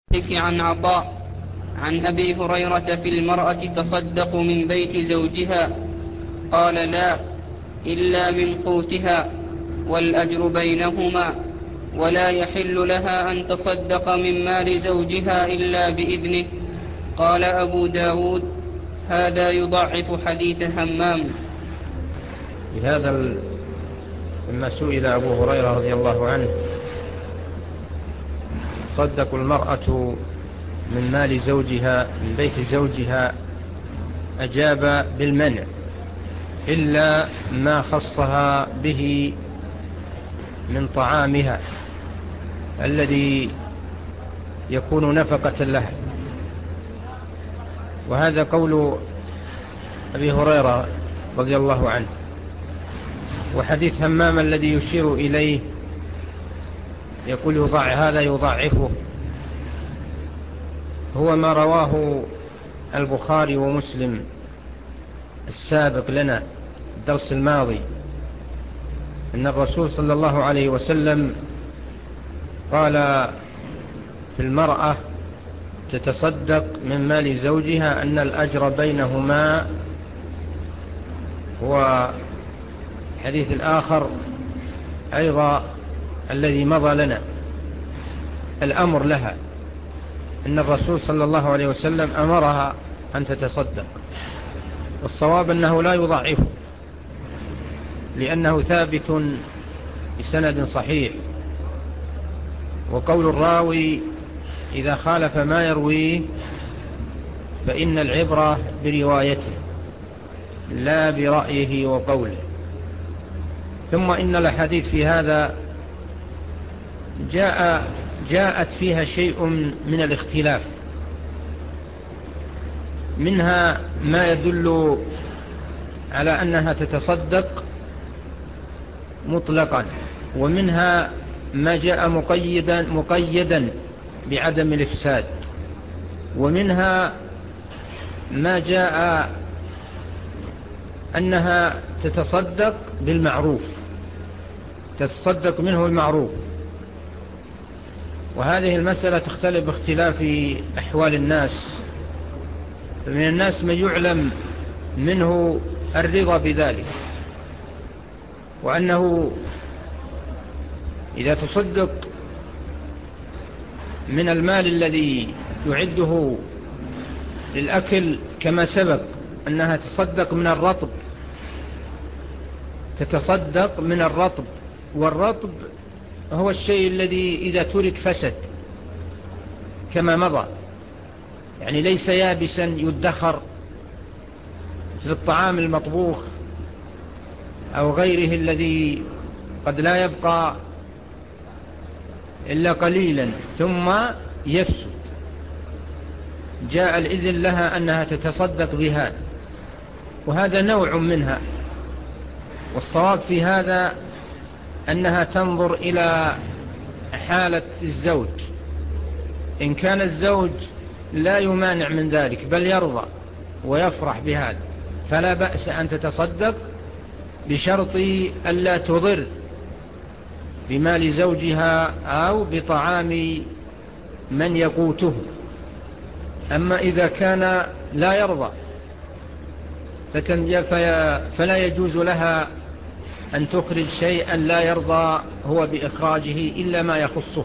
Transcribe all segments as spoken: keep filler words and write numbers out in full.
عن عطاء عن أبي هريرة في المرأة تصدق من بيت زوجها، قال: لا، إلا من قوتها، والأجر بينهما، ولا يحل لها أن تصدق من مال زوجها إلا بإذنه. قال أبو داود: هذا يضعف حديث همام. بهذا لما سئل أبو هريرة رضي الله عنه: تصدق المرأة من مال زوجها من بيت زوجها، أجاب بالمنع إلا ما خصها به من طعامها الذي يكون نفقة لها. وهذا قول أبي هريرة رضي الله عنه. وحديث همام الذي يشير إليه يقول يضع هذا يضعفه، هو ما رواه البخاري ومسلم السابق لنا الدرس الماضي، أن الرسول صلى الله عليه وسلم قال في المرأة تتصدق من مال زوجها أن الأجر بينهما. وحديث الآخر أيضا الذي مضى لنا الأمر لها، أن الرسول صلى الله عليه وسلم أمرها أن تتصدق. والصواب أنه لا يضعفه، لأنه ثابت بسند صحيح. وقول الراوي إذا خالف ما يرويه فإن العبرة بروايته لا برأيه وقوله. ثم إن الحديث في هذا جاء جاءت فيها شيء من الاختلاف، منها ما يدل على أنها تتصدق مطلقا، ومنها ما جاء مقيدا مقيدا بعدم الإفساد، ومنها ما جاء أنها تتصدق بالمعروف، تتصدق منه المعروف. وهذه المسألة تختلف باختلاف أحوال الناس، فمن الناس من يعلم منه الرضا بذلك، وأنه إذا تصدق من المال الذي يعده للأكل كما سبق أنها تصدق من الرطب، تتصدق من الرطب، والرطب هو الشيء الذي إذا ترك فسد كما مضى، يعني ليس يابسا يدخر في الطعام المطبوخ أو غيره الذي قد لا يبقى إلا قليلا ثم يفسد. جاء الإذن لها أنها تتصدق بهذا، وهذا نوع منها. والصواب في هذا أنها تنظر إلى حالة الزوج، إن كان الزوج لا يمانع من ذلك بل يرضى ويفرح بهذا فلا بأس أن تتصدق، بشرط ألا تضر بمال زوجها أو بطعام من يقوته. أما إذا كان لا يرضى فلا يجوز لها أن تخرج شيئا لا يرضى هو بإخراجه إلا ما يخصه.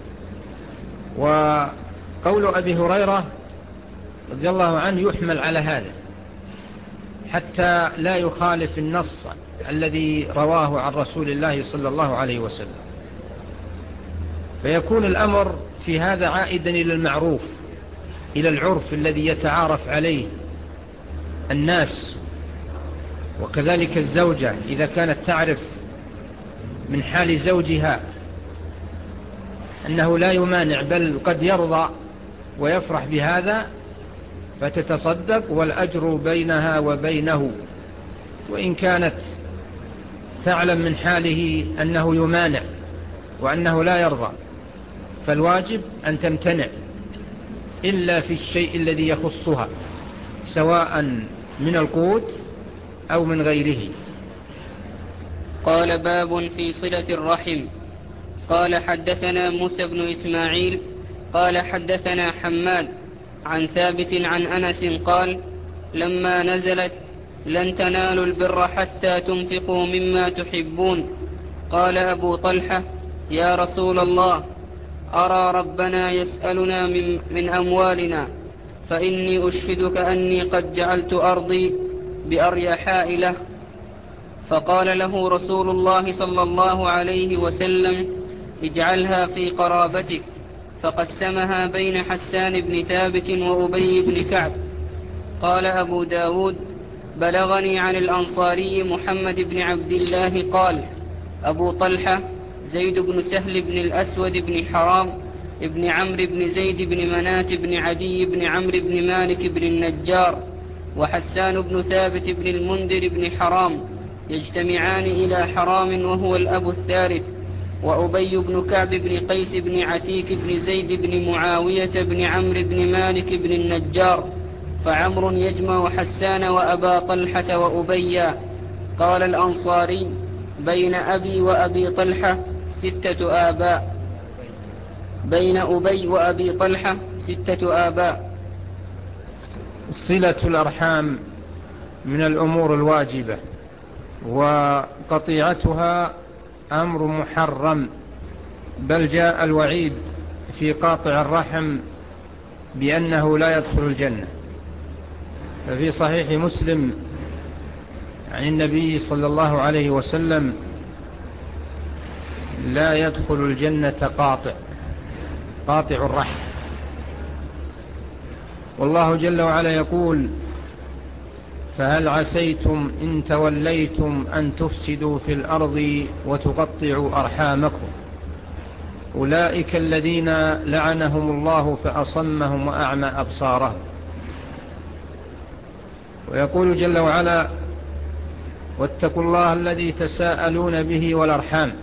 وقول أبي هريرة رضي الله عنه يحمل على هذا حتى لا يخالف النص الذي رواه عن رسول الله صلى الله عليه وسلم، فيكون الأمر في هذا عائدا إلى المعروف، إلى العرف الذي يتعارف عليه الناس. وكذلك الزوجة إذا كانت تعرف من حال زوجها أنه لا يمانع بل قد يرضى ويفرح بهذا فتتصدق، والأجر بينها وبينه. وإن كانت تعلم من حاله أنه يمانع وأنه لا يرضى فالواجب أن تمتنع إلا في الشيء الذي يخصها، سواء من القوت أو من غيره. قال: باب في صلة الرحم. قال: حدثنا موسى بن إسماعيل قال حدثنا حماد عن ثابت عن أنس قال لما نزلت لن تنالوا البر حتى تنفقوا مما تحبون قال أبو طلحة يا رسول الله أرى ربنا يسألنا من, من أموالنا فإني أشهدك أني قد جعلت أرضي بأريحاء له. فقال له رسول الله صلى الله عليه وسلم اجعلها في قرابتك، فقسمها بين حسان بن ثابت وأبي بن كعب. قال أبو داود بلغني عن الأنصاري محمد بن عبد الله قال أبو طلحة زيد بن سهل بن الأسود بن حرام ابن عمرو بن زيد بن منات بن عدي بن عمرو بن مالك بن النجار وحسان بن ثابت بن المنذر بن حرام يجتمعان إلى حرام وهو الأب الثالث، وأبي بن كعب بن قيس بن عتيك بن زيد بن معاوية بن عمرو بن مالك بن النجار، فعمر يجمع حسان وأبا طلحة وأبيا. قال الأنصاري بين أبي وأبي طلحة ستة آباء بين أبي وأبي طلحة ستة آباء. صلة الأرحام من الأمور الواجبة، وقطيعتها أمر محرم، بل جاء الوعيد في قاطع الرحم بأنه لا يدخل الجنة. ففي صحيح مسلم عن النبي صلى الله عليه وسلم لا يدخل الجنة قاطع قاطع الرحم. والله جل وعلا يقول فهل عسيتم إن توليتم أن تفسدوا في الأرض وتقطعوا أرحامكم أولئك الذين لعنهم الله فأصمهم وأعمى أبصارهم. ويقول جل وعلا واتقوا الله الذي تساءلون به والأرحام،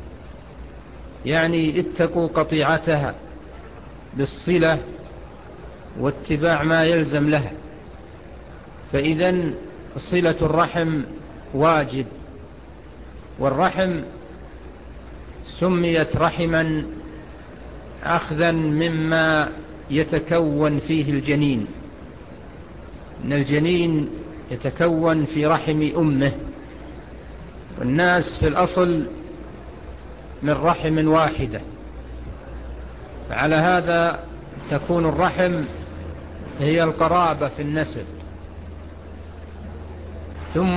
يعني اتقوا قطيعتها بالصلة واتباع ما يلزم لها. فإذن صلة الرحم واجب، والرحم سميت رحما أخذا مما يتكون فيه الجنين، إن الجنين يتكون في رحم أمه، والناس في الأصل من رحم واحدة، فعلى هذا تكون الرحم هي القرابة في النسب. ثم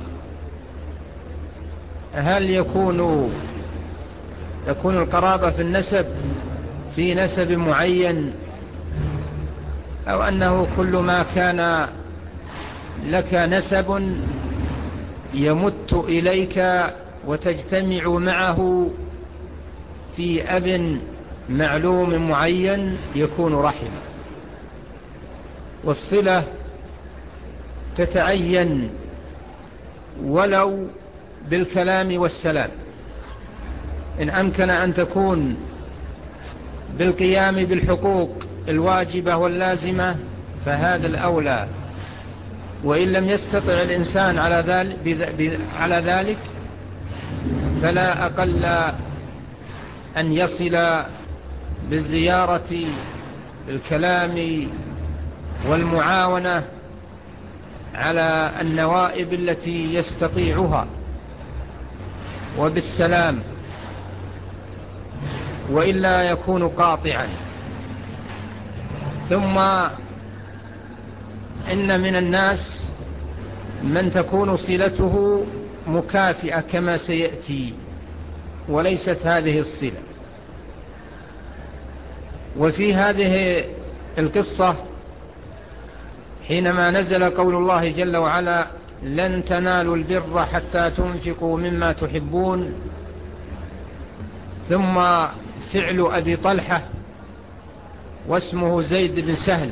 هل يكون تكون القرابة في النسب في نسب معين، أو أنه كل ما كان لك نسب يمت إليك وتجتمع معه في أب معلوم معين يكون رحم؟ والصلة تتعين ولو بالكلام والسلام، إن أمكن أن تكون بالقيام بالحقوق الواجبة واللازمة فهذا الأولى، وإن لم يستطع الإنسان على ذلك, على ذلك فلا أقل أن يصل بالزيارة بالكلام والمعاونة على النوائب التي يستطيعها وبالسلام، وإلا يكون قاطعا. ثم إن من الناس من تكون صلته مكافئة كما سيأتي، وليست هذه الصلة. وفي هذه القصة حينما نزل قول الله جل وعلا لن تنالوا البر حتى تنفقوا مما تحبون، ثم فعل أبي طلحة واسمه زيد بن سهل،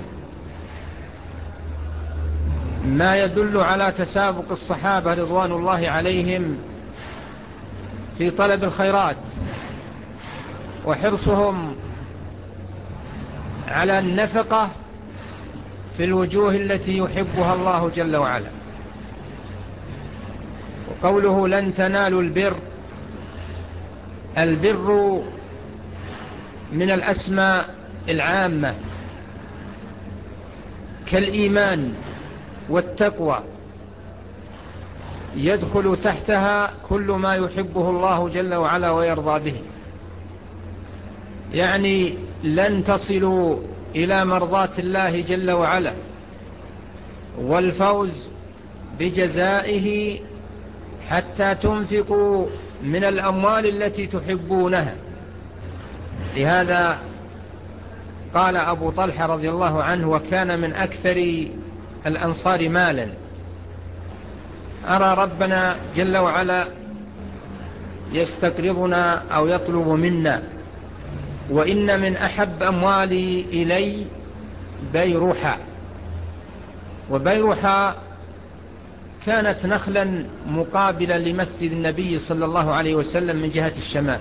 ما يدل على تسابق الصحابة رضوان الله عليهم في طلب الخيرات وحرصهم على النفقة في الوجوه التي يحبها الله جل وعلا. وقوله لن تنالوا البر، البر من الأسماء العامة كالإيمان والتقوى يدخل تحتها كل ما يحبه الله جل وعلا ويرضى به. يعني لن تصلوا إلى مرضاة الله جل وعلا والفوز بجزائه حتى تنفقوا من الأموال التي تحبونها. لهذا قال أبو طلحة رضي الله عنه، وكان من أكثر الأنصار مالا: أرى ربنا جل وعلا يستقرضنا أو يطلب منا، وإن من أحب أموالي إلي بيرحاء. وبيرحاء كانت نخلا مقابلة لمسجد النبي صلى الله عليه وسلم من جهة الشمال،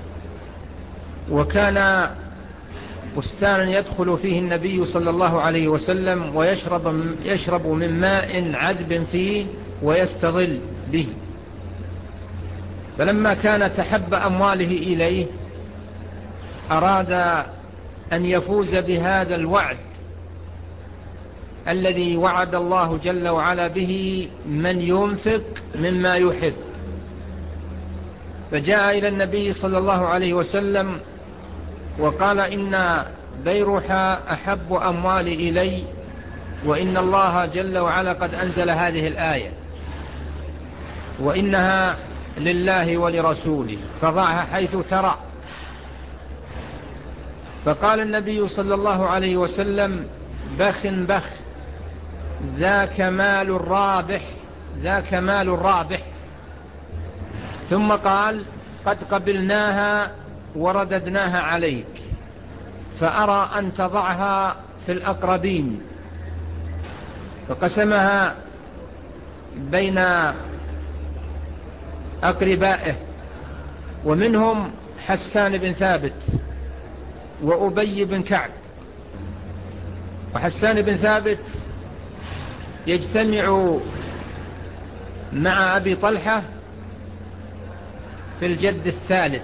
وكان بستانا يدخل فيه النبي صلى الله عليه وسلم ويشرب يشرب من ماء عذب فيه ويستظل به. فلما كان تحب أمواله إليه أراد أن يفوز بهذا الوعد الذي وعد الله جل وعلا به من ينفق مما يحب، فجاء إلى النبي صلى الله عليه وسلم وقال: إن بيرحاء أحب أموالي إلي، وإن الله جل وعلا قد أنزل هذه الآية، وإنها لله ولرسوله فضعها حيث ترى. فقال النبي صلى الله عليه وسلم: بخ بخ، ذاك مال الرابح، ذاك مال الرابح. ثم قال: قد قبلناها ورددناها عليك، فأرى أن تضعها في الأقربين. فقسمها بين أقربائه، ومنهم حسان بن ثابت وأبي بن كعب. وحسان بن ثابت يجتمع مع أبي طلحة في الجد الثالث،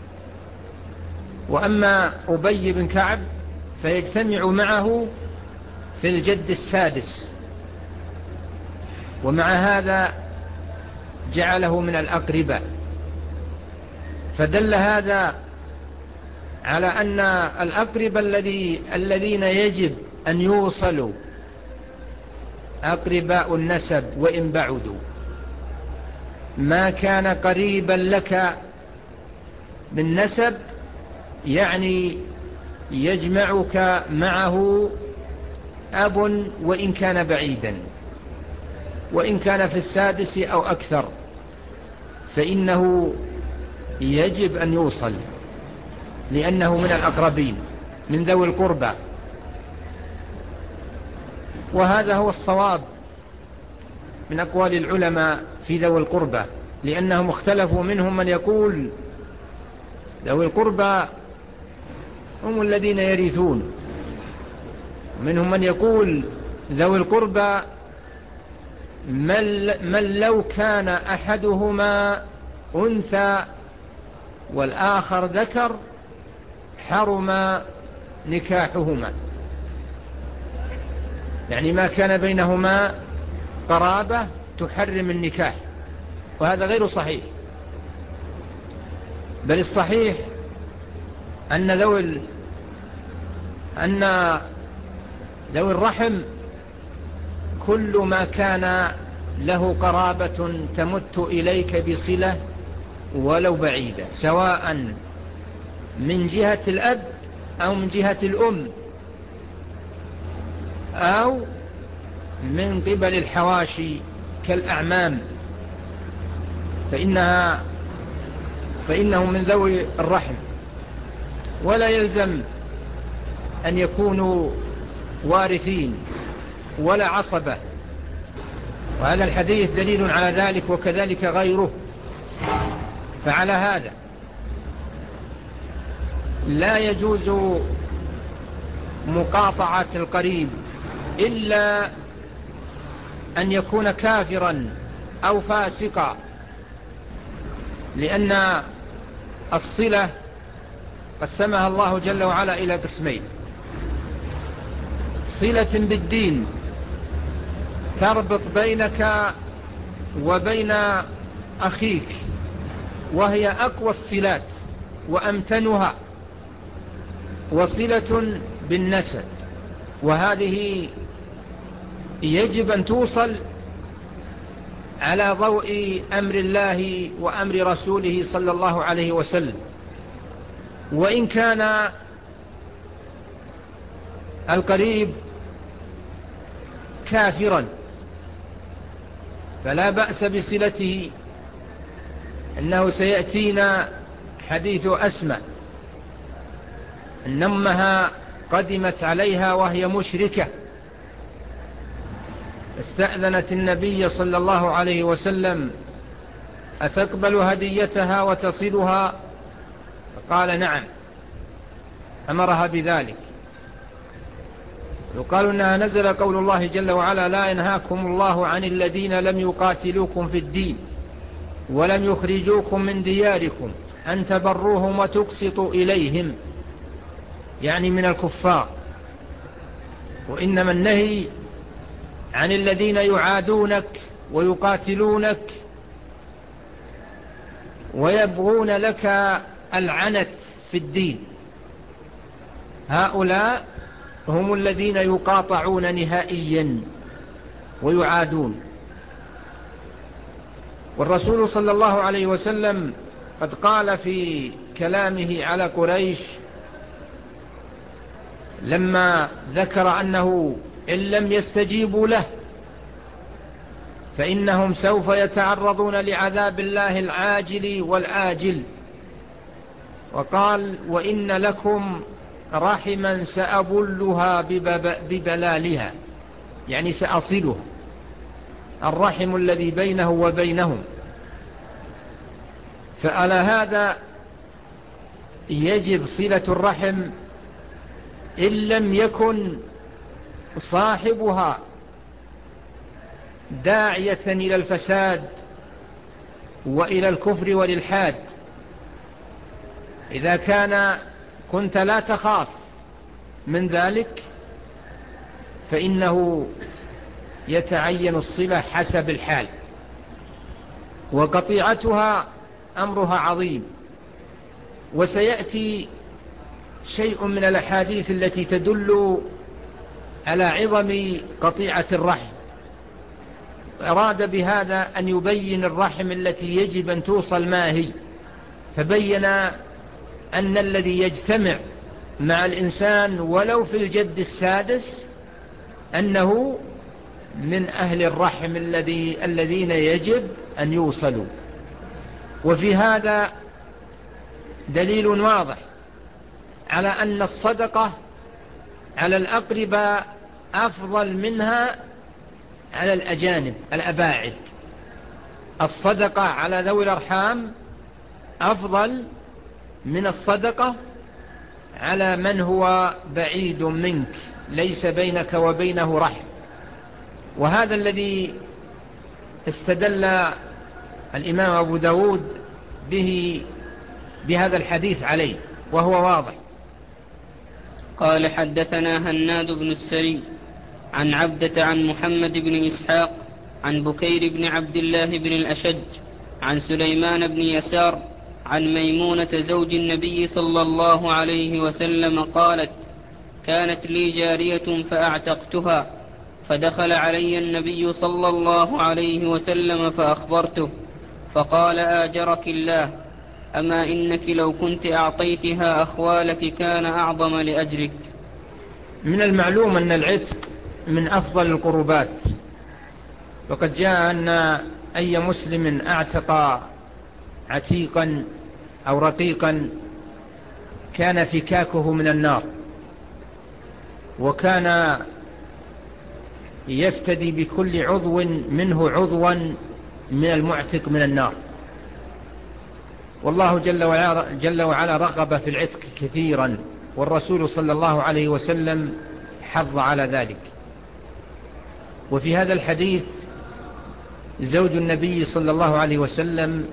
وأما أبي بن كعب فيجتمع معه في الجد السادس، ومع هذا جعله من الأقرباء. فدل هذا على أن الأقرباء الذي الذين يجب أن يوصلوا أقرباء النسب وإن بعدوا. ما كان قريبا لك من نسب يعني يجمعك معه أب وإن كان بعيدا، وإن كان في السادس أو أكثر فإنه يجب أن يوصل، لأنه من الأقربين من ذوي القربى. وهذا هو الصواب من أقوال العلماء في ذوي القربى، لأنهم اختلفوا، منهم من يقول ذوي القربى هم الذين يرثون، ومنهم من يقول ذوي القربى من لو كان أحدهما أنثى والآخر ذكر حرم نكاحهما، يعني ما كان بينهما قرابة تحرم النكاح، وهذا غير صحيح. بل الصحيح أن ذوي أن ذوي الرحم كل ما كان له قرابة تمت إليك بصلة ولو بعيدة، سواء من جهة الأب أو من جهة الأم أو من قبل الحواشي كالأعمام، فإنها فإنهم من ذوي الرحم، ولا يلزم أن يكونوا وارثين ولا عصبة. وهذا الحديث دليل على ذلك، وكذلك غيره. فعلى هذا لا يجوز مقاطعة القريب إلا أن يكون كافرا أو فاسقا، لأن الصلة قسمها الله جل وعلا إلى قسمين: صلة بالدين تربط بينك وبين أخيك، وهي أقوى الصلات وأمتنها، وصلة بالنسب، وهذه يجب أن توصل على ضوء أمر الله وأمر رسوله صلى الله عليه وسلم. وإن كان القريب كافرا فلا بأس بصلته، إنه سيأتينا حديث أسماء أن أمها قدمت عليها وهي مشركة، استأذنت النبي صلى الله عليه وسلم أتقبل هديتها وتصلها؟ فقال نعم، أمرها بذلك. يقال أنها نزل قول الله جل وعلا لا ينهاكم الله عن الذين لم يقاتلوكم في الدين ولم يخرجوكم من دياركم أن تبروهم وتقسطوا إليهم، يعني من الكفار. وإنما النهي عن الذين يعادونك ويقاتلونك ويبغون لك العنت في الدين، هؤلاء هم الذين يقاطعون نهائيا ويعادون. والرسول صلى الله عليه وسلم قد قال في كلامه على قريش لما ذكر أنه إن لم يستجيبوا له فإنهم سوف يتعرضون لعذاب الله العاجل والآجل، وقال وإن لكم رحما سأبلها ببلالها، يعني سأصله، الرحم الذي بينه وبينهم. فعلى هذا يجب صلة الرحم إن لم يكن صاحبها داعية إلى الفساد وإلى الكفر والإلحاد. إذا كان كنت لا تخاف من ذلك فإنه يتعين الصلة حسب الحال، وقطيعتها أمرها عظيم. وسيأتي شيء من الأحاديث التي تدل على عظم قطيعة الرحم. أراد بهذا أن يبين الرحم التي يجب أن توصل ما هي، فبين أن الذي يجتمع مع الإنسان ولو في الجد السادس أنه من أهل الرحم الذي الذين يجب أن يوصلوا. وفي هذا دليل واضح على أن الصدقة على الأقرباء أفضل منها على الأجانب الأباعد. الصدقة على ذوي الأرحام أفضل من الصدقة على من هو بعيد منك ليس بينك وبينه رحم. وهذا الذي استدل الإمام أبو داود به بهذا الحديث عليه، وهو واضح. قال حدثنا هناد بن السري عن عبدة عن محمد بن إسحاق عن بكير بن عبد الله بن الأشج عن سليمان بن يسار عن ميمونة زوج النبي صلى الله عليه وسلم قالت كانت لي جارية فأعتقتها، فدخل علي النبي صلى الله عليه وسلم فأخبرته، فقال آجرك الله، أما إنك لو كنت أعطيتها أخوالك كان أعظم لأجرك. من المعلوم أن العتق من أفضل القربات، وقد جاء أن أي مسلم أعتق عتيقا أو رقيقا كان فكاكه من النار، وكان يفتدي بكل عضو منه عضوا من المعتق من النار. والله جل وعلا, جل وعلا رغب في العتق كثيرا، والرسول صلى الله عليه وسلم حض على ذلك. وفي هذا الحديث زوج النبي صلى الله عليه وسلم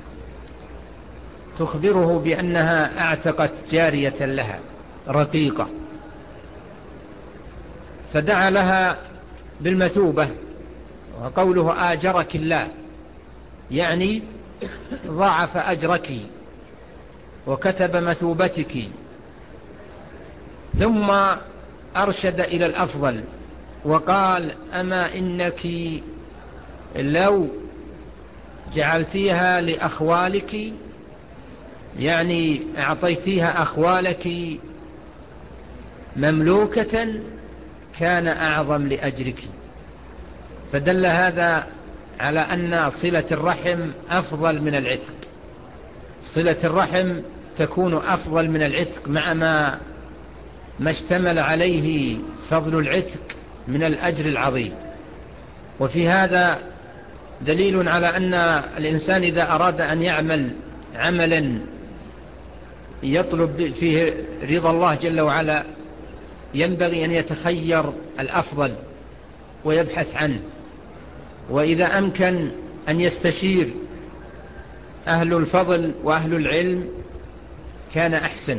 تخبره بأنها اعتقت جارية لها رقيقة، فدعا لها بالمثوبة، وقوله آجرك الله يعني ضاعف أجرك وكتب مثوبتك. ثم أرشد إلى الأفضل وقال أما إنك لو جعلتيها لأخوالك، يعني أعطيتيها أخوالك مملوكة كان أعظم لأجرك. فدل هذا على أن صلة الرحم أفضل من العتق. صلة الرحم تكون أفضل من العتق مع ما ما اشتمل عليه فضل العتق من الأجر العظيم. وفي هذا دليل على أن الإنسان إذا أراد أن يعمل عملا يطلب فيه رضا الله جل وعلا ينبغي أن يتخير الأفضل ويبحث عنه، وإذا أمكن أن يستشير أهل الفضل وأهل العلم كان أحسن.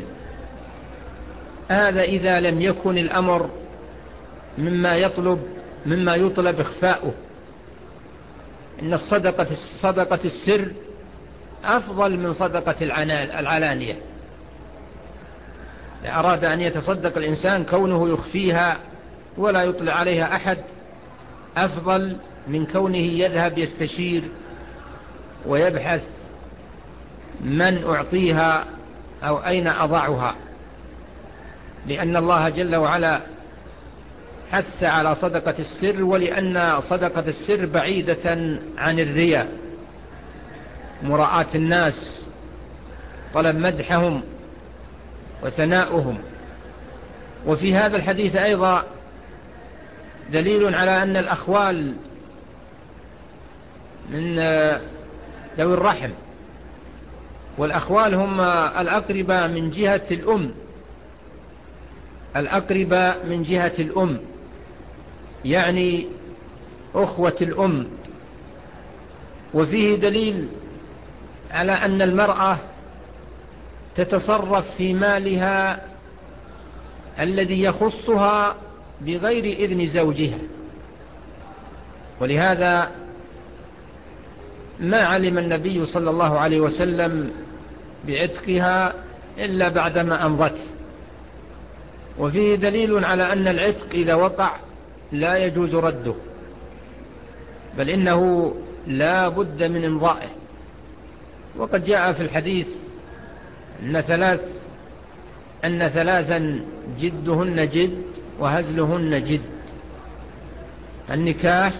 هذا إذا لم يكن الأمر مما يطلب مما يطلب إخفاؤه. إن الصدقة صدقة السر أفضل من صدقة العلانية. إذا أراد أن يتصدق الإنسان كونه يخفيها ولا يطلع عليها أحد أفضل من كونه يذهب يستشير ويبحث من أعطيها أو أين أضعها، لأن الله جل وعلا حث على صدقة السر، ولأن صدقة السر بعيدة عن الرياء، مراءة الناس، طلب مدحهم وثناؤهم. وفي هذا الحديث أيضا دليل على أن الأخوال من ذوي الرحم، والأخوال هم الأقرباء من جهة الأم، الأقرباء من جهة الأم يعني أخوة الأم. وفيه دليل على أن المرأة تتصرف في مالها الذي يخصها بغير إذن زوجها، ولهذا ما علم النبي صلى الله عليه وسلم بعتقها إلا بعدما أمضت. وفيه دليل على أن العتق إذا وقع لا يجوز رده، بل إنه لا بد من إمضائه. وقد جاء في الحديث أن ثلاث أن ثلاثا جدهن جد وهزلهن جد: النكاح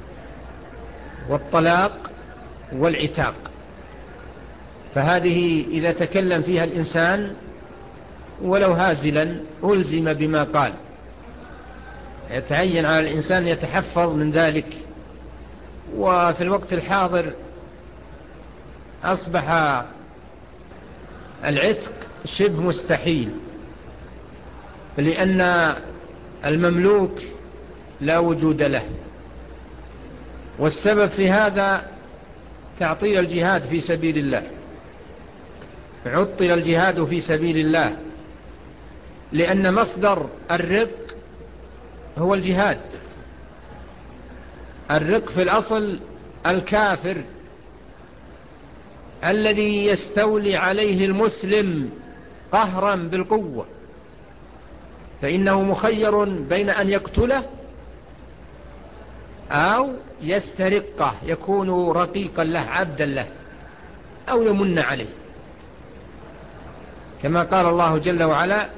والطلاق والعتاق. فهذه إذا تكلم فيها الإنسان ولو هازلا ألزم بما قال. يتعين على الإنسان يتحفظ من ذلك. وفي الوقت الحاضر أصبح العتق شبه مستحيل، لأن المملوك لا وجود له. والسبب في هذا تعطيل الجهاد في سبيل الله، عطل الجهاد في سبيل الله، لأن مصدر الرق هو الجهاد. الرق في الأصل الكافر الذي يستولي عليه المسلم قهرا بالقوة، فإنه مخير بين أن يقتله أو يسترقه يكون رقيقا له عبدا له أو يمن عليه، كما قال الله جل وعلا: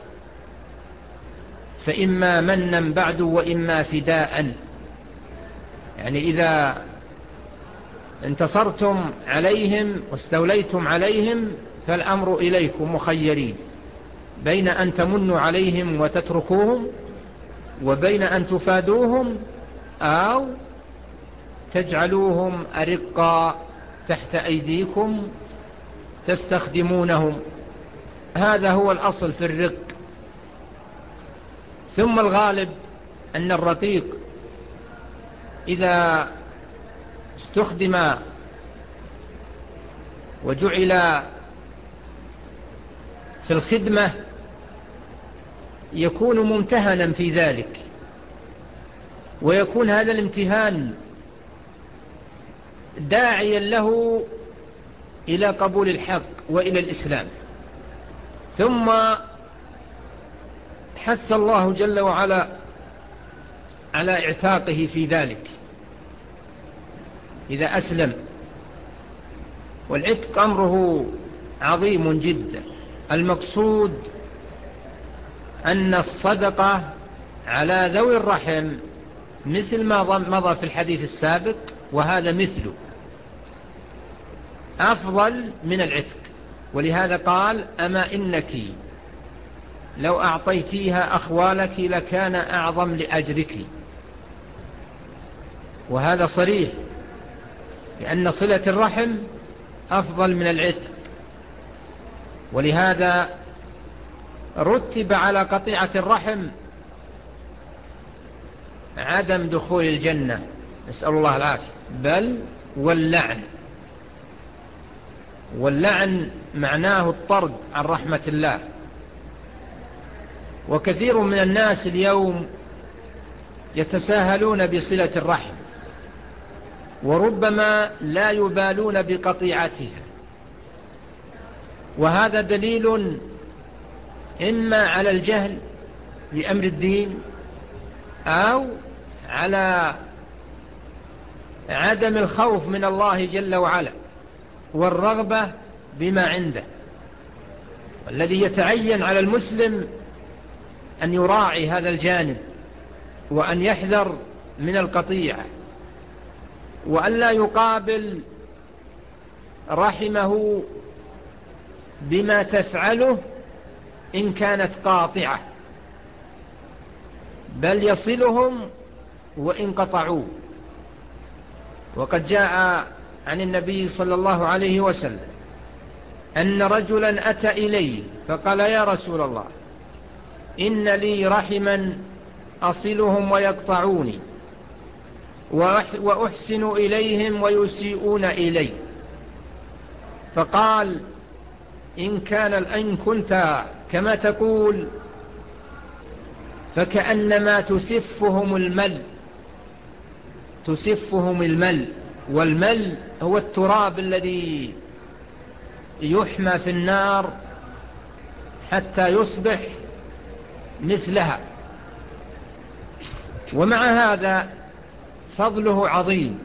فإما منا بعد وإما فداء. يعني إذا انتصرتم عليهم واستوليتم عليهم فالأمر إليكم مخيرين بين أن تمنوا عليهم وتتركوهم، وبين أن تفادوهم أو تجعلوهم أرقا تحت أيديكم تستخدمونهم. هذا هو الأصل في الرق. ثم الغالب أن الرقيق إذا استخدم وجعل في الخدمة يكون ممتهنا في ذلك، ويكون هذا الامتهان داعيا له إلى قبول الحق وإلى الإسلام. ثم حث الله جل وعلا على اعتاقه في ذلك إذا أسلم. والعتق أمره عظيم جدا. المقصود أن الصدقة على ذوي الرحم مثل ما مضى في الحديث السابق، وهذا مثله أفضل من العتق. ولهذا قال: أما إنك لو أعطيتيها أخوالك لكان أعظم لأجرك. وهذا صريح لأن صلة الرحم أفضل من العتق. ولهذا رتب على قطيعة الرحم عدم دخول الجنة، نسأل الله العافية، بل واللعن. واللعن معناه الطرد عن رحمة الله. وكثير من الناس اليوم يتساهلون بصلة الرحم، وربما لا يبالون بقطيعتها. وهذا دليل إما على الجهل بأمر الدين، أو على عدم الخوف من الله جل وعلا والرغبة بما عنده. والذي يتعين على المسلم أن يراعي هذا الجانب، وأن يحذر من القطيعة، وأن لا يقابل رحمه بما تفعله إن كانت قاطعة، بل يصلهم وإن قطعوه. وقد جاء عن النبي صلى الله عليه وسلم أن رجلا أتى إليه فقال: يا رسول الله، إن لي رحما أصلهم ويقطعوني، وأحسن إليهم ويسيئون إلي. فقال: إن كان إن كنت كما تقول فكأنما تسفهم المل تسفهم المل والمل هو التراب الذي يحمى في النار حتى يصبح مثلها. ومع هذا فضله عظيم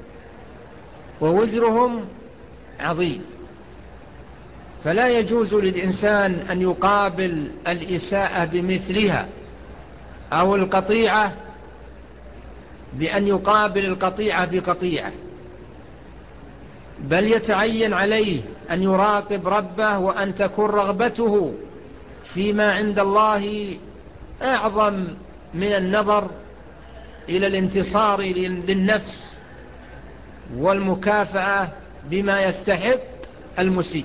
ووزرهم عظيم. فلا يجوز للإنسان أن يقابل الإساءة بمثلها، أو القطيعة بأن يقابل القطيعة بقطيعة، بل يتعين عليه أن يراقب ربه، وأن تكون رغبته فيما عند الله أعظم من النظر إلى الانتصار للنفس والمكافأة بما يستحق المسيء.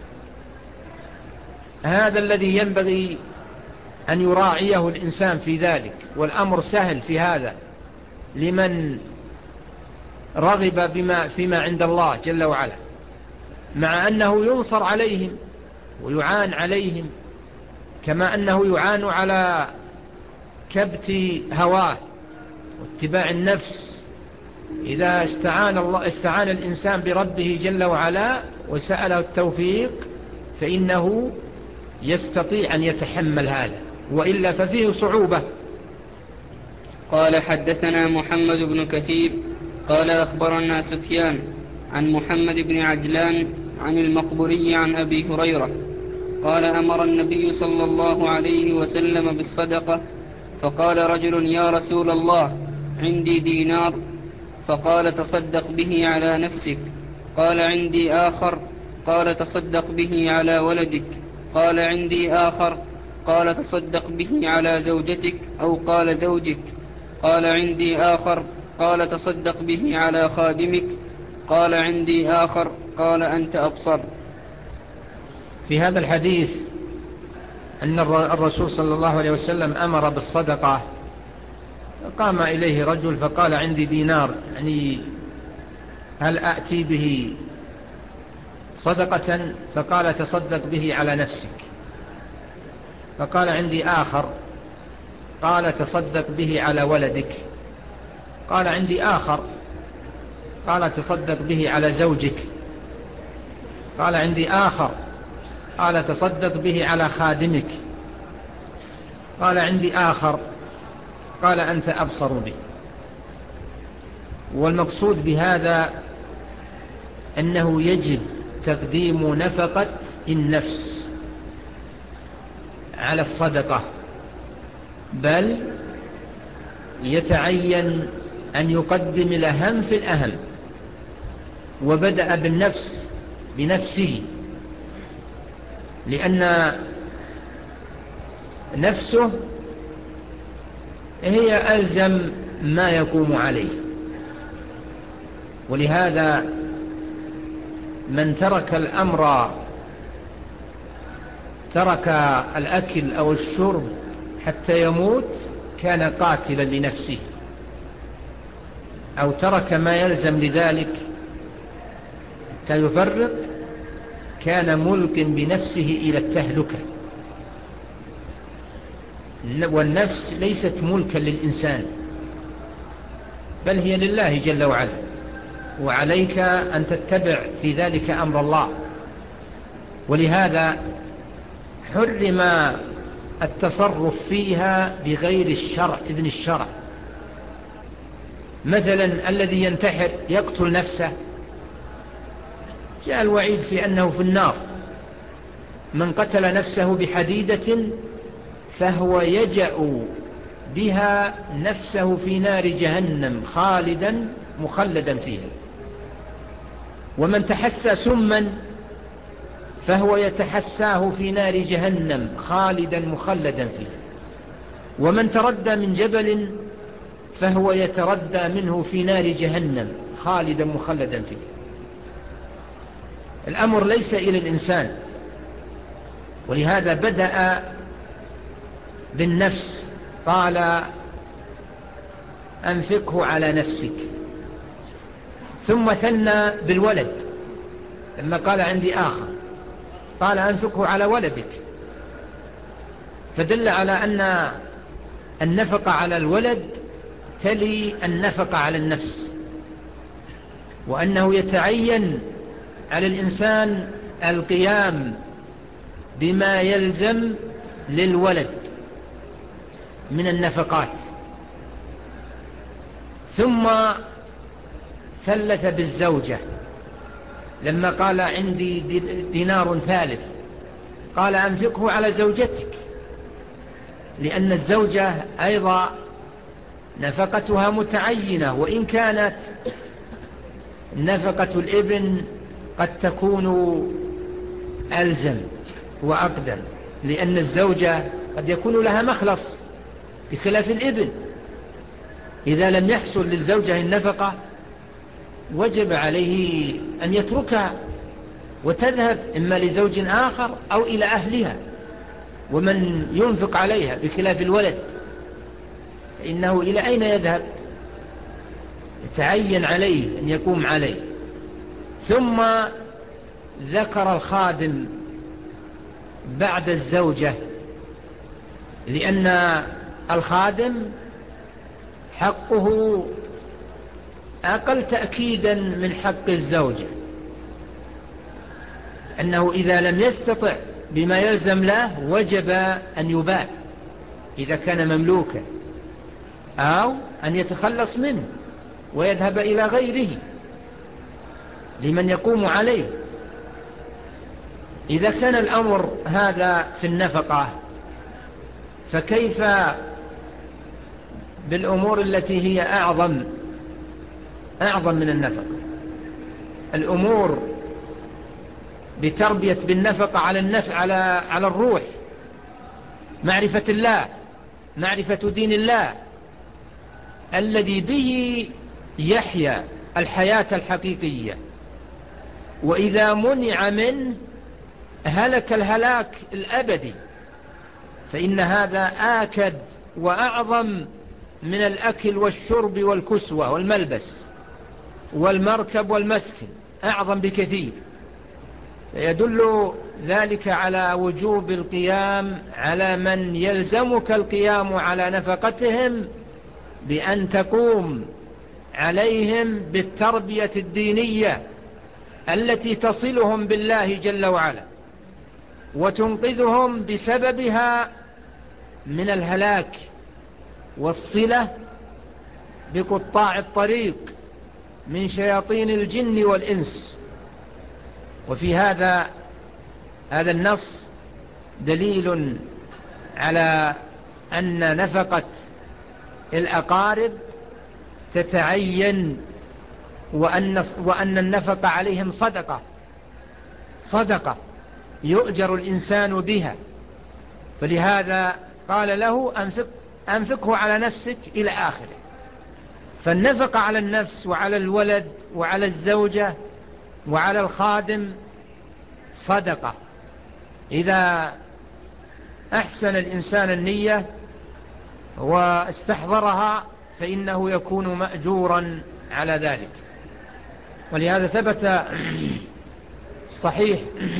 هذا الذي ينبغي أن يراعيه الإنسان في ذلك. والأمر سهل في هذا لمن رغب بما فيما عند الله جل وعلا، مع أنه ينصر عليهم ويعان عليهم، كما أنه يعان على كبت هواه واتباع النفس. إذا استعان الله استعان الإنسان بربه جل وعلا وسأله التوفيق فإنه يستطيع أن يتحمل هذا، وإلا ففيه صعوبة. قال: حدثنا محمد بن كثير قال أخبرنا سفيان عن محمد بن عجلان عن المقبري عن أبي هريرة قال: أمر النبي صلى الله عليه وسلم بالصدقة، فقال رجل: يا رسول الله، عندي دينار. فقال: تصدق به على نفسك. قال: عندي آخر. قال: تصدق به على ولدك. قال: عندي آخر. قال: تصدق به على زوجتك، أو قال زوجك. قال: عندي آخر. قال: تصدق به على خادمك. قال: عندي آخر. قال: أنت أبصر. في هذا الحديث أن الرسول صلى الله عليه وسلم أمر بالصدقة. قام إليه رجل فقال: عندي دينار، يعني هل أأتي به صدقة؟ فقال: تصدق به على نفسك. فقال: عندي آخر. قال: تصدق به على ولدك. قال عندي آخر، قال تصدق به على زوجك. قال عندي آخر، قال تصدق به على خادمك. قال عندي آخر، قال أنت أبصر به. والمقصود بهذا أنه يجب تقديم نفقة النفس على الصدقة، بل يتعين أن يقدم الأهم في الأهم، وبدأ بالنفس بنفسه، لأن نفسه هي ألزم ما يقوم عليه. ولهذا من ترك الأمر، ترك الأكل أو الشرب حتى يموت كان قاتلا لنفسه، أو ترك ما يلزم لذلك حتى يفرط كان ملك بنفسه إلى التهلكة. والنفس ليست ملكا للإنسان، بل هي لله جل وعلا، وعليك أن تتبع في ذلك أمر الله. ولهذا حرم التصرف فيها بغير الشرع، إذن الشرع. مثلا الذي ينتحر يقتل نفسه، جاء الوعيد في أنه في النار. من قتل نفسه بحديدة فهو يجأ بها نفسه في نار جهنم خالدا مخلدا فيها. ومن تحسى سما فهو يتحساه في نار جهنم خالدا مخلدا فيها. ومن تردى من جبل فهو يتردى منه في نار جهنم خالدا مخلدا فيه. الأمر ليس إلى الإنسان، ولهذا بدأ بالنفس، قال أنفقه على نفسك، ثم ثنى بالولد لما قال عندي آخر، قال أنفقه على ولدك، فدل على أن النفقة على الولد تلي النفقة على النفس، وأنه يتعين على الإنسان القيام بما يلزم للولد من النفقات. ثم ثلث بالزوجة لما قال عندي دينار ثالث، قال أنفقه على زوجتك، لأن الزوجة أيضا نفقتها متعينة، وإن كانت نفقة الابن قد تكون ألزم وأقدم، لأن الزوجة قد يكون لها مخلص بخلاف الابن. إذا لم يحصل للزوجة النفقة وجب عليه أن يتركها وتذهب إما لزوج آخر أو إلى أهلها، ومن ينفق عليها بخلاف الولد فإنه إلى أين يذهب؟ يتعين عليه أن يقوم عليه. ثم ذكر الخادم بعد الزوجة، لأن الخادم حقه أقل تأكيدا من حق الزوجة، أنه إذا لم يستطع بما يلزم له وجب أن يباع إذا كان مملوكا، أو أن يتخلص منه ويذهب إلى غيره لمن يقوم عليه. إذا كان الأمر هذا في النفقة، فكيف بالأمور التي هي أعظم أعظم من النفقة؟ الأمور بتربية بالنفقة على النفع على على الروح، معرفة الله، معرفة دين الله الذي به يحيا الحياة الحقيقية، وإذا منع منه هلك الهلاك الأبدي. فإن هذا آكد وأعظم من الأكل والشرب والكسوة والملبس والمركب والمسكن، أعظم بكثير. يدل ذلك على وجوب القيام على من يلزمك القيام على نفقتهم، بأن تقوم عليهم بالتربية الدينية التي تصلهم بالله جل وعلا وتنقذهم بسببها من الهلاك والصلة بقطاع الطريق من شياطين الجن والإنس. وفي هذا هذا النص دليل على أن نفقة الأقارب تتعين، وأن, وأن النفقة عليهم صدقة صدقة يؤجر الإنسان بها. فلهذا قال له أنفق أنفقه على نفسك إلى آخره. فالنفقة على النفس وعلى الولد وعلى الزوجة وعلى الخادم صدقة إذا أحسن الإنسان النية واستحضرها فإنه يكون مأجورا على ذلك. ولهذا ثبت صحيح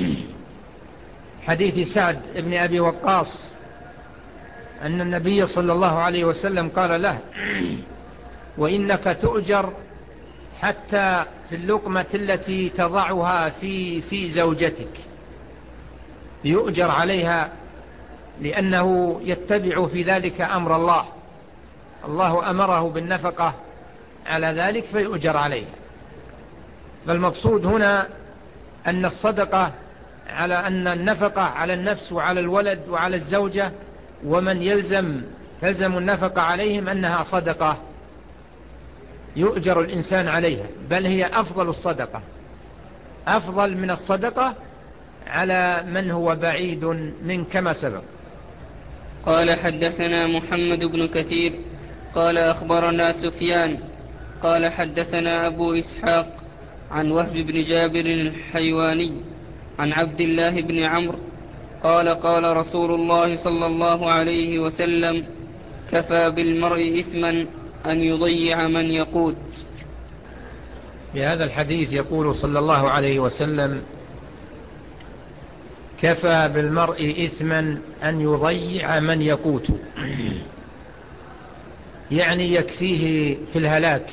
حديث سعد بن أبي وقاص أن النبي صلى الله عليه وسلم قال له: وإنك تؤجر حتى في اللقمة التي تضعها في في زوجتك، يؤجر عليها لأنه يتبع في ذلك أمر الله، الله أمره بالنفقة على ذلك فيؤجر عليها. فالمقصود هنا أن الصدقة على أن النفقة على النفس وعلى الولد وعلى الزوجة ومن يلزم تلزم النفقة عليهم أنها صدقة يؤجر الإنسان عليها، بل هي أفضل الصدقة، أفضل من الصدقة على من هو بعيد من كما سبق. قال: حدثنا محمد بن كثير قال أخبرنا سفيان قال حدثنا أبو إسحاق عن وهب بن جابر الحيواني عن عبد الله بن عمرو قال: قال رسول الله صلى الله عليه وسلم: كفى بالمرء إثما أن يضيع من يقوت. بهذا الحديث يقول صلى الله عليه وسلم: كفى بالمرء إثما أن يضيع من يقوت، يعني يكفيه في الهلاك.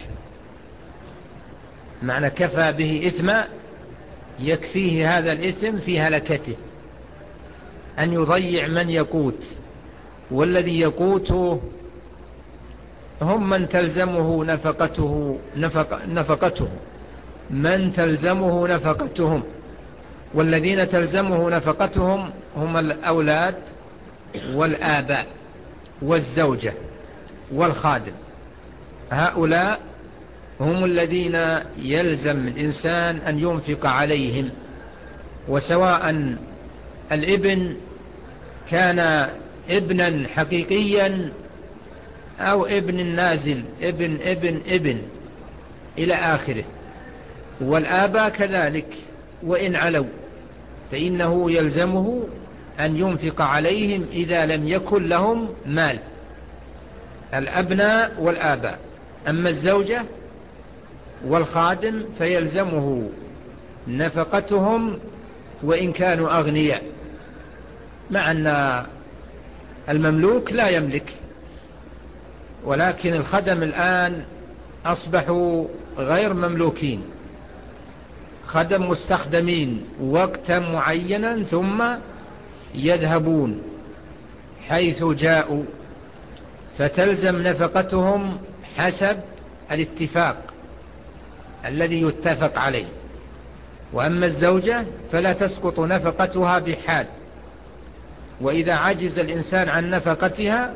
معنى كفى به إثما يكفيه هذا الإثم في هلكته، أن يضيع من يقوت. والذي يقوته هم من تلزمه نفقته نفق نفقته من تلزمه نفقتهم، والذين تلزمه نفقتهم هم الأولاد والآباء والزوجة والخادم. هؤلاء هم الذين يلزم الإنسان أن ينفق عليهم، وسواء الابن كان ابنا حقيقيا أو ابن نازل، ابن ابن ابن إلى آخره. والآباء كذلك وإن علوا فإنه يلزمه أن ينفق عليهم إذا لم يكن لهم مال، الأبناء والآباء. أما الزوجة والخادم فيلزمه نفقتهم وإن كانوا أغنياء، مع أن المملوك لا يملك. ولكن الخدم الآن أصبحوا غير مملوكين، خدم مستخدمين وقتا معينا ثم يذهبون حيث جاءوا، فتلزم نفقتهم حسب الاتفاق الذي يتفق عليه. وأما الزوجة فلا تسقط نفقتها بحال، وإذا عجز الإنسان عن نفقتها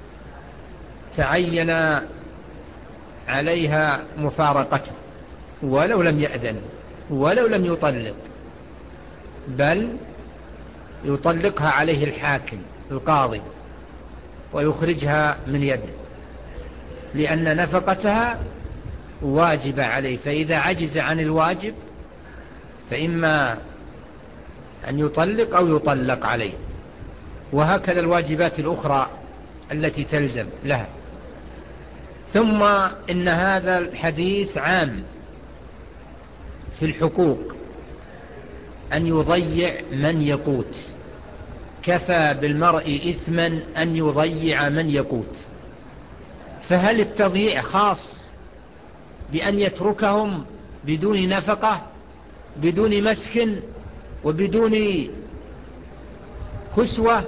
تعين عليها مفارقته ولو لم يأذن ولو لم يطلق، بل يطلقها عليه الحاكم القاضي ويخرجها من يده، لأن نفقتها واجبة عليه. فإذا عجز عن الواجب فإما أن يطلق أو يطلق عليه. وهكذا الواجبات الأخرى التي تلزم لها. ثم إن هذا الحديث عام في الحقوق، أن يضيع من يقوت. كفى بالمرء إثما أن يضيع من يقوت. فهل التضييع خاص بأن يتركهم بدون نفقة، بدون مسكن، وبدون كسوة،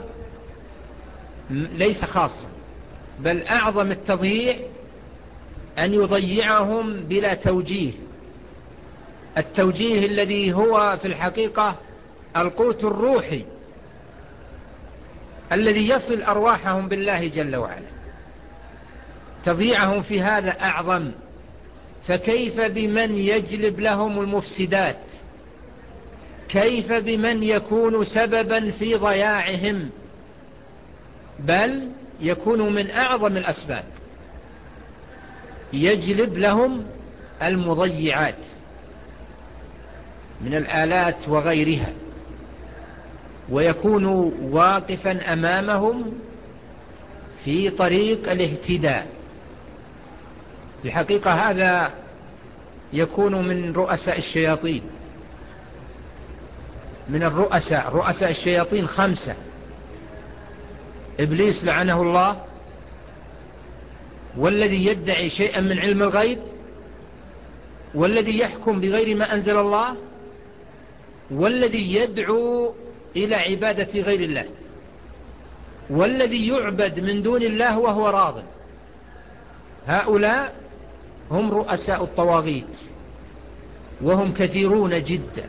ليس خاصا، بل أعظم التضييع أن يضيعهم بلا توجيه، التوجيه الذي هو في الحقيقة القوت الروحي الذي يصل أرواحهم بالله جل وعلا. تضييعهم في هذا أعظم، فكيف بمن يجلب لهم المفسدات؟ كيف بمن يكون سببا في ضياعهم؟ بل يكون من أعظم الأسباب، يجلب لهم المضيعات من الآلات وغيرها، ويكون واقفا أمامهم في طريق الاهتداء. في الحقيقة هذا يكون من رؤساء الشياطين، من الرؤساء رؤساء الشياطين خمسة: إبليس لعنه الله، والذي يدعي شيئا من علم الغيب، والذي يحكم بغير ما أنزل الله، والذي يدعو إلى عبادة غير الله، والذي يعبد من دون الله وهو راض. هؤلاء هم رؤساء الطواغيت، وهم كثيرون جدا،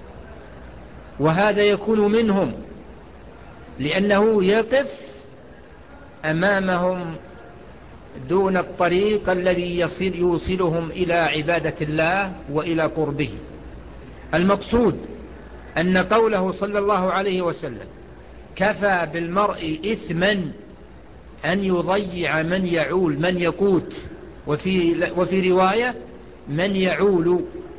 وهذا يكون منهم لأنه يقف أمامهم دون الطريق الذي يصل يوصلهم إلى عبادة الله وإلى قربه. المقصود أن قوله صلى الله عليه وسلم: كفى بالمرء إثما أن يضيع من يعول من يقوت، وفي, وفي رواية من يعول